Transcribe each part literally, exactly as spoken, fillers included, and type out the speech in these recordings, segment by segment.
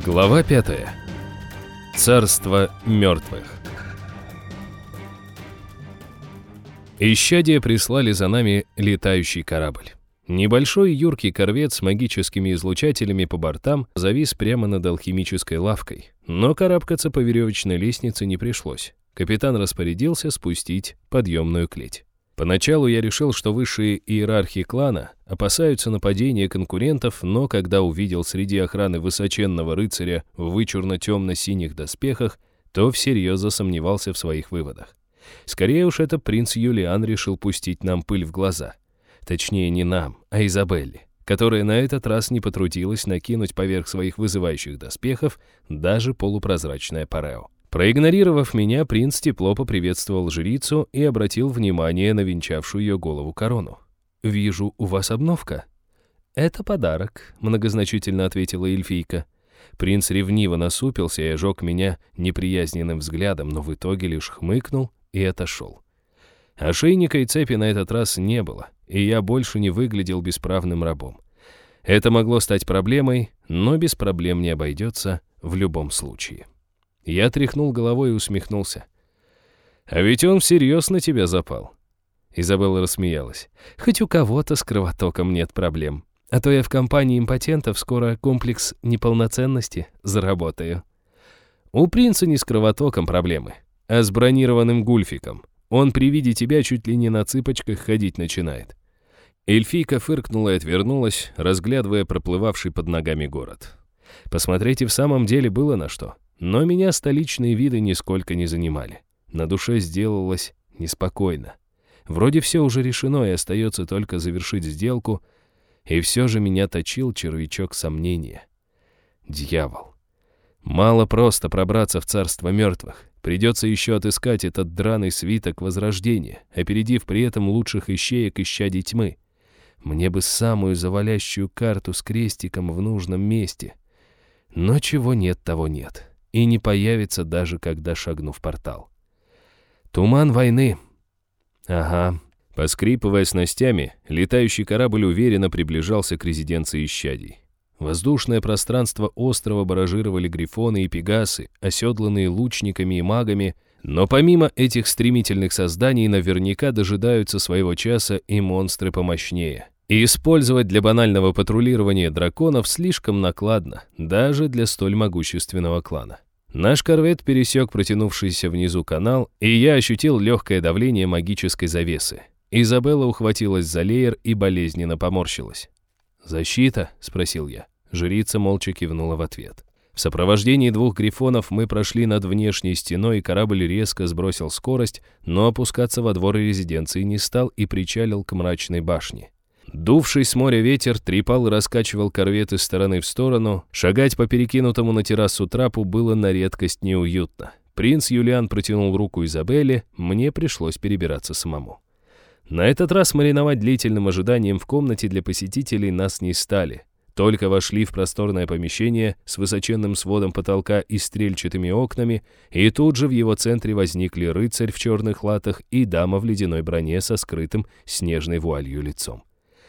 Глава пятая. Царство мертвых. Исчадия прислали за нами летающий корабль. Небольшой юркий корвет с магическими излучателями по бортам завис прямо над алхимической лавкой, но карабкаться по веревочной лестнице не пришлось. Капитан распорядился спустить подъемную клеть. Поначалу я решил, что высшие иерархи клана опасаются нападения конкурентов, но когда увидел среди охраны высоченного рыцаря в вычурно-темно-синих доспехах, то всерьез засомневался в своих выводах. Скорее уж это принц Юлиан решил пустить нам пыль в глаза. Точнее, не нам, а Изабелле, которая на этот раз не потрудилась накинуть поверх своих вызывающих доспехов даже полупрозрачное парео. Проигнорировав меня, принц тепло поприветствовал жрицу и обратил внимание на венчавшую ее голову корону. «Вижу, у вас обновка». «Это подарок», — многозначительно ответила эльфийка. Принц ревниво насупился и ожег меня неприязненным взглядом, но в итоге лишь хмыкнул и отошел. Ошейника и цепи на этот раз не было, и я больше не выглядел бесправным рабом. Это могло стать проблемой, но без проблем не обойдется в любом случае. Я тряхнул головой и усмехнулся. «А ведь он всерьез на тебя запал». Изабелла рассмеялась. «Хоть у кого-то с кровотоком нет проблем. А то я в компании импотентов скоро комплекс неполноценности заработаю». «У принца не с кровотоком проблемы, а с бронированным гульфиком. Он при виде тебя чуть ли не на цыпочках ходить начинает». Эльфийка фыркнула и отвернулась, разглядывая проплывавший под ногами город. Посмотреть и в самом деле было на что. Но меня столичные виды нисколько не занимали. На душе сделалось неспокойно. Вроде все уже решено, и остается только завершить сделку, и все же меня точил червячок сомнения. Дьявол. Мало просто пробраться в царство мертвых. Придется еще отыскать этот драный свиток возрождения, опередив при этом лучших ищеек исчадий тьмы. Мне бы самую завалящую карту с крестиком в нужном месте. Но чего нет, того нет. И не появится даже, когда шагну в портал. Туман войны. Ага. Поскрипывая снастями, летающий корабль уверенно приближался к резиденции исчадий. Воздушное пространство острова баражировали грифоны и пегасы, оседланные лучниками и магами, но помимо этих стремительных созданий наверняка дожидаются своего часа и монстры помощнее. И использовать для банального патрулирования драконов слишком накладно, даже для столь могущественного клана. Наш корвет пересек протянувшийся внизу канал, и я ощутил легкое давление магической завесы. Изабелла ухватилась за леер и болезненно поморщилась. «Защита?» — спросил я. Жрица молча кивнула в ответ. В сопровождении двух грифонов мы прошли над внешней стеной, и корабль резко сбросил скорость, но опускаться во двор резиденции не стал и причалил к мрачной башне. Дувший с моря ветер трепал и раскачивал корвет из стороны в сторону. Шагать по перекинутому на террасу трапу было на редкость неуютно. Принц Юлиан протянул руку Изабелле, мне пришлось перебираться самому. На этот раз мариновать длительным ожиданием в комнате для посетителей нас не стали. Только вошли в просторное помещение с высоченным сводом потолка и стрельчатыми окнами, и тут же в его центре возникли рыцарь в черных латах и дама в ледяной броне со скрытым снежной вуалью лицом.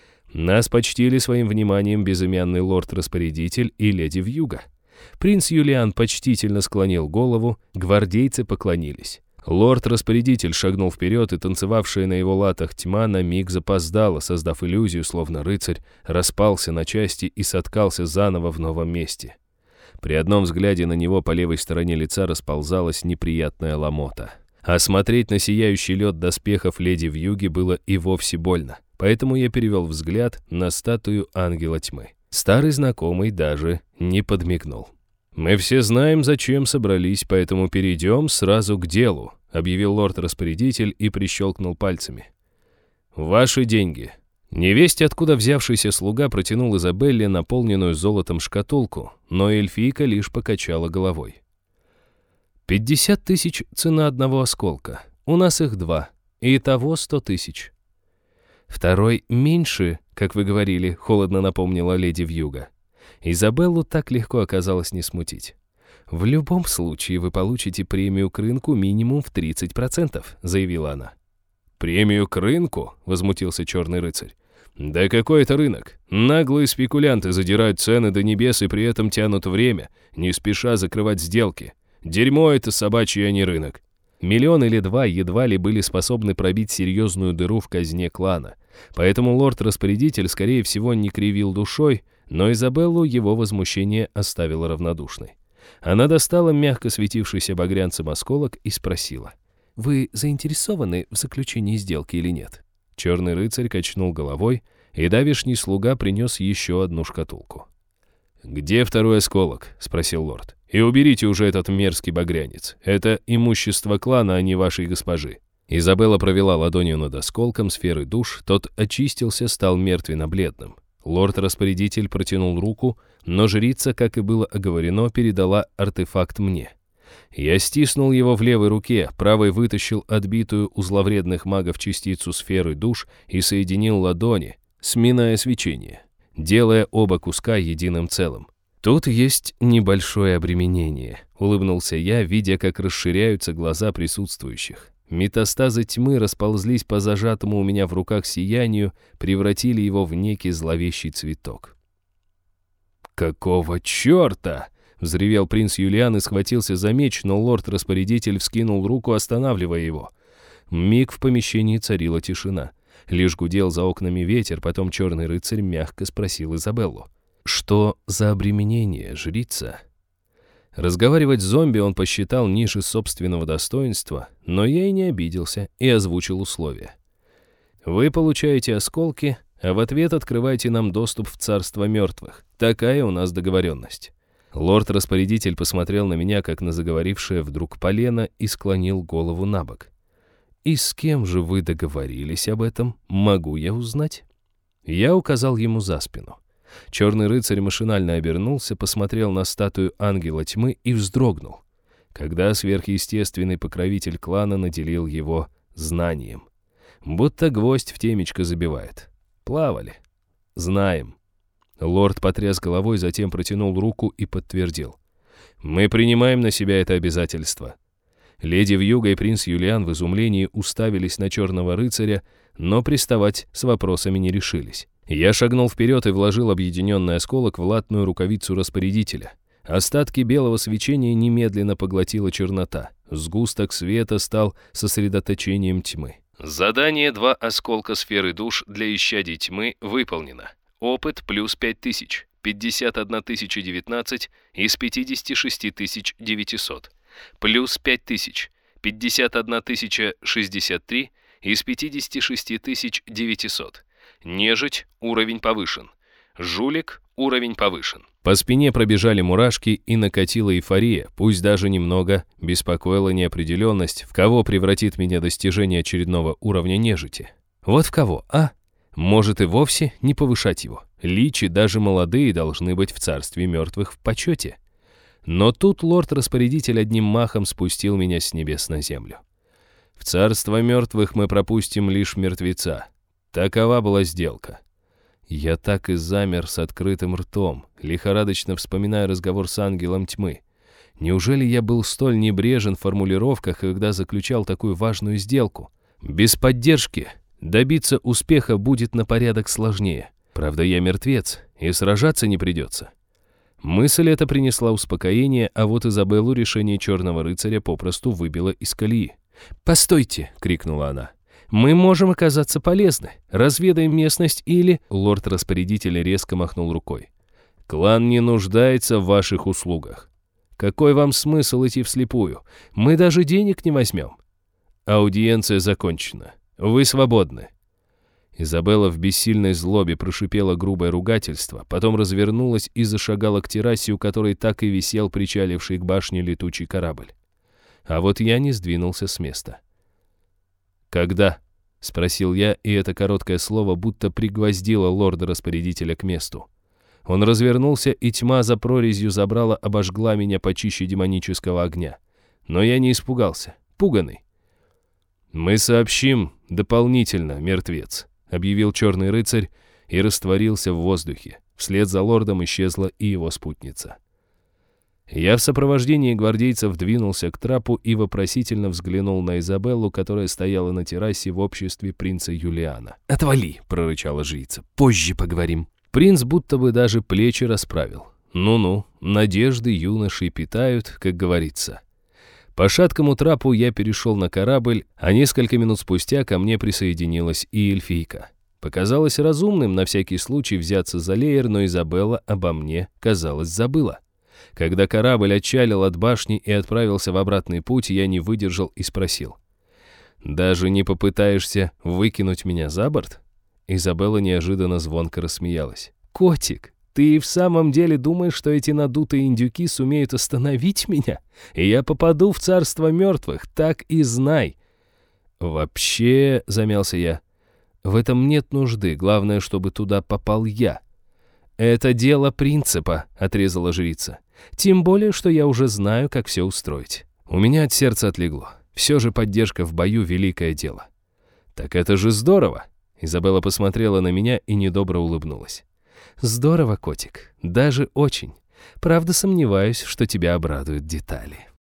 Нас почтили своим вниманием безымянный лорд-распорядитель и леди Вьюга. Принц Юлиан почтительно склонил голову, гвардейцы поклонились. Лорд-распорядитель шагнул вперед, и танцевавшая на его латах тьма на миг запоздала, создав иллюзию, словно рыцарь распался на части и соткался заново в новом месте. При одном взгляде на него по левой стороне лица расползалась неприятная ломота. А смотреть на сияющий лед доспехов леди Вьюги было и вовсе больно. Поэтому я перевел взгляд на статую ангела тьмы. Старый знакомый даже не подмигнул. «Мы все знаем, зачем собрались, поэтому перейдем сразу к делу», объявил лорд-распорядитель и прищелкнул пальцами. «Ваши деньги». Невесть, откуда взявшийся слуга, протянул Изабелле наполненную золотом шкатулку, но эльфийка лишь покачала головой. «Пятьдесят тысяч цена одного осколка. У нас их два. Итого сто тысяч». «Второй меньше, как вы говорили», — холодно напомнила леди Вьюга. Изабеллу так легко оказалось не смутить. «В любом случае вы получите премию к рынку минимум в тридцать процентов», — заявила она. «Премию к рынку?» — возмутился черный рыцарь. «Да какой это рынок? Наглые спекулянты задирают цены до небес и при этом тянут время, не спеша закрывать сделки. Дерьмо это собачье, а не рынок». Миллион или два едва ли были способны пробить серьезную дыру в казне клана, поэтому лорд-распорядитель, скорее всего, не кривил душой, но Изабеллу его возмущение оставило равнодушной. Она достала мягко светившийся багрянцем осколок и спросила: «Вы заинтересованы в заключении сделки или нет?» Черный рыцарь качнул головой, и давишний слуга принес еще одну шкатулку. «Где второй осколок?» — спросил лорд. «И уберите уже этот мерзкий багрянец. Это имущество клана, а не вашей госпожи». Изабелла провела ладонью над осколком сферы душ, тот очистился, стал мертвенно-бледным. Лорд-распорядитель протянул руку, но жрица, как и было оговорено, передала артефакт мне. Я стиснул его в левой руке, правой вытащил отбитую у зловредных магов частицу сферы душ и соединил ладони, сминая свечение, делая оба куска единым целым. «Тут есть небольшое обременение», — улыбнулся я, видя, как расширяются глаза присутствующих. Метастазы тьмы расползлись по зажатому у меня в руках сиянию, превратили его в некий зловещий цветок. «Какого черта?» — взревел принц Юлиан и схватился за меч, но лорд-распорядитель вскинул руку, останавливая его. Миг в помещении царила тишина. Лишь гудел за окнами ветер, потом черный рыцарь мягко спросил Изабеллу: «Что за обременение, жрица?» Разговаривать с зомби он посчитал ниже собственного достоинства, но я и не обиделся и озвучил условия. «Вы получаете осколки, а в ответ открываете нам доступ в царство мертвых. Такая у нас договоренность». Лорд-распорядитель посмотрел на меня, как на заговорившее вдруг полено, и склонил голову на бок. «И с кем же вы договорились об этом? Могу я узнать?» Я указал ему за спину. Черный рыцарь машинально обернулся, посмотрел на статую ангела тьмы и вздрогнул, когда сверхъестественный покровитель клана наделил его знанием. Будто гвоздь в темечко забивает. Плавали. Знаем. Лорд потряс головой, затем протянул руку и подтвердил: «Мы принимаем на себя это обязательство». Леди Вьюга и принц Юлиан в изумлении уставились на черного рыцаря, но приставать с вопросами не решились. Я шагнул вперед и вложил объединенный осколок в латную рукавицу распорядителя. Остатки белого свечения немедленно поглотила чернота. Сгусток света стал сосредоточением тьмы. Задание «Два осколка сферы душ для исчадий тьмы» выполнено. Опыт плюс пять тысяч, пятьдесят одна тысяча девятнадцать из пятидесяти шести тысяч девятисот. Плюс пять тысяч, пятьдесят одна тысяча шестьдесят три из пятидесяти шести тысяч девятисот. Нежить, уровень повышен. Жулик, уровень повышен. По спине пробежали мурашки и накатила эйфория, пусть даже немного беспокоила неопределенность, в кого превратит меня достижение очередного уровня нежити. Вот в кого, а? Может и вовсе не повышать его. Личи, даже молодые, должны быть в царстве мертвых в почете. Но тут лорд-распорядитель одним махом спустил меня с небес на землю. В царство мертвых мы пропустим лишь мертвеца. Такова была сделка. Я так и замер с открытым ртом, лихорадочно вспоминая разговор с ангелом тьмы. Неужели я был столь небрежен в формулировках, когда заключал такую важную сделку? Без поддержки добиться успеха будет на порядок сложнее. Правда, я мертвец, и сражаться не придется. Мысль эта принесла успокоение, а вот Изабеллу решение черного рыцаря попросту выбило из колеи. «Постойте!» — крикнула она. «Мы можем оказаться полезны. Разведаем местность или...» Лорд-распорядитель резко махнул рукой. «Клан не нуждается в ваших услугах. Какой вам смысл идти вслепую? Мы даже денег не возьмем. Аудиенция закончена. Вы свободны». Изабелла в бессильной злобе прошипела грубое ругательство, потом развернулась и зашагала к террасе, у которой так и висел причаливший к башне летучий корабль. А вот я не сдвинулся с места. «Когда?» — спросил я, и это короткое слово будто пригвоздило лорда-распорядителя к месту. Он развернулся, и тьма за прорезью забрала, обожгла меня почище демонического огня. Но я не испугался, пуганый. «Мы сообщим дополнительно, мертвец», — объявил черный рыцарь и растворился в воздухе. Вслед за лордом исчезла и его спутница. Я в сопровождении гвардейцев двинулся к трапу и вопросительно взглянул на Изабеллу, которая стояла на террасе в обществе принца Юлиана. «Отвали!» — прорычала жрица. «Позже поговорим». Принц будто бы даже плечи расправил. Ну-ну, надежды юношей питают, как говорится. По шаткому трапу я перешел на корабль, а несколько минут спустя ко мне присоединилась и эльфийка. Показалось разумным на всякий случай взяться за леер, но Изабелла обо мне, казалось, забыла. Когда корабль отчалил от башни и отправился в обратный путь, я не выдержал и спросил. «Даже не попытаешься выкинуть меня за борт?» Изабелла неожиданно звонко рассмеялась. «Котик, ты и в самом деле думаешь, что эти надутые индюки сумеют остановить меня? И я попаду в царство мертвых, так и знай!» «Вообще», — замялся я, — «в этом нет нужды, главное, чтобы туда попал я». «Это дело принципа», — отрезала жрица. «Тем более, что я уже знаю, как все устроить». У меня от сердца отлегло. Все же поддержка в бою — великое дело. «Так это же здорово!» Изабелла посмотрела на меня и недобро улыбнулась. «Здорово, котик, даже очень. Правда, сомневаюсь, что тебя обрадуют детали».